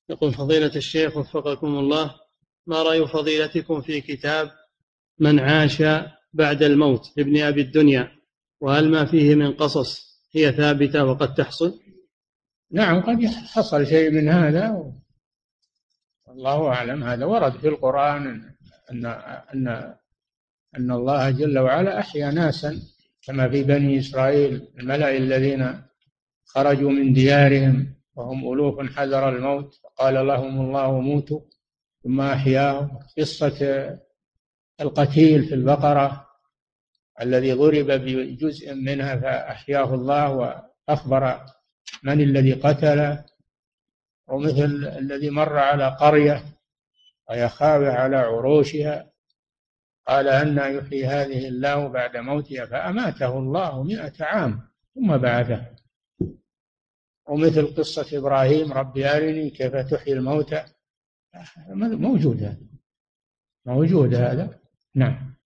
يقول فضيلة الشيخ وفقكم الله، ما رأي فضيلتكم في كتاب من عاش بعد الموت لابن أبي الدنيا، وهل ما فيه من قصص هي ثابتة وقد تحصل؟ نعم، قد حصل شيء من هذا، والله أعلم. هذا ورد في القرآن أن أن أن الله جل وعلا أحيا ناسا، كما في بني إسرائيل الملأ الذين خرجوا من ديارهم وهم ألوف حذر الموت فقال لهم الله موتوا ثم أحياهم. قصة القتيل في البقرة الذي ضرب بجزء منها فأحياه الله وأخبر من الذي قتله. ومثل الذي مر على قرية وهي خاوية على عروشها قال أنى يحيي هذه الله بعد موتها فأماته الله 100 عام ثم بعثه. ومثل قصة إبراهيم رب أرني كيف تحيي الموتى، موجود هذا. نعم.